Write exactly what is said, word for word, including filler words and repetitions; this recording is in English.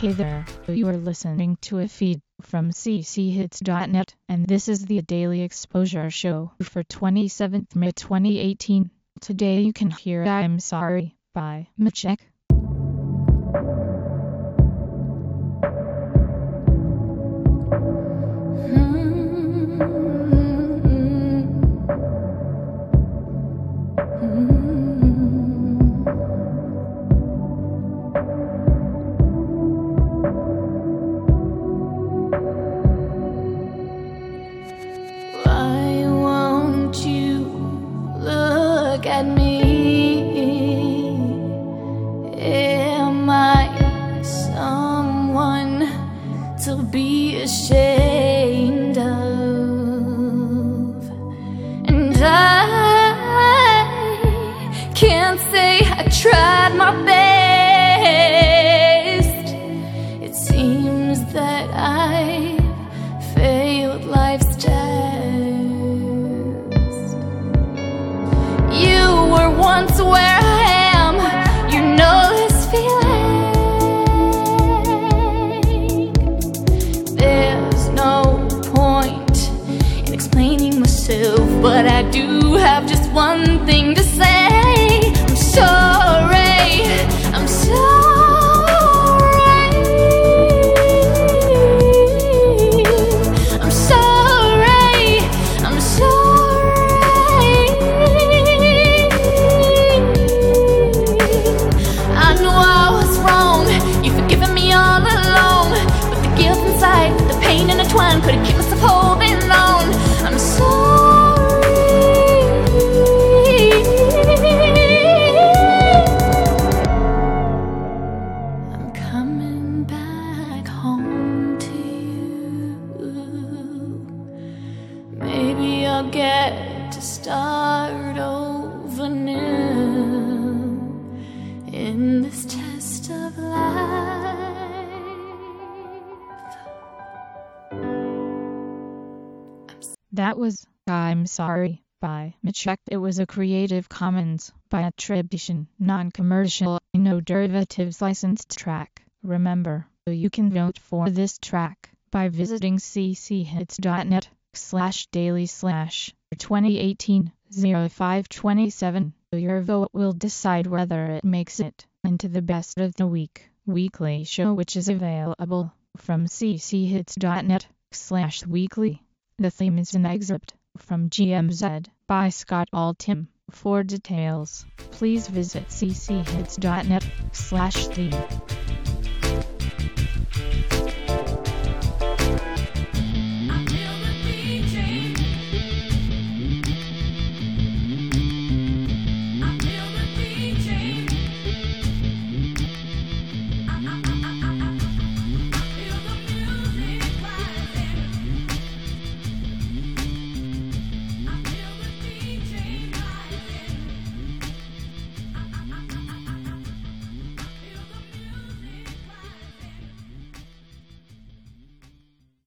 Hey there, you are listening to a feed from c c hits dot net, and this is the Daily Exposure Show for twenty-seventh May twenty eighteen. Today you can hear I'm Sorry by Machek. Why won't you look at me? Am I someone to be ashamed of? And I can't say I tried my best. It seems that I failed life's test. You were once where I am, you know this feeling. There's no point in explaining myself, but I do have just one thing to say. I'm sorry, I'm sorry. Twine could've kept myself holding on. I'm sorry. I'm coming back home to you. Maybe I'll get to start over new in this test of life. That was I'm Sorry by Machek. It was a Creative Commons by attribution, non-commercial, no derivatives licensed track. Remember, you can vote for this track by visiting c c hits dot net slash daily slash twenty eighteen oh five twenty-seven. Your vote will decide whether it makes it into the Best of the Week weekly show, which is available from c c hits dot net slash weekly. The theme is an excerpt from G M Z by Scott Altham. For details, please visit c c hits dot net slash theme.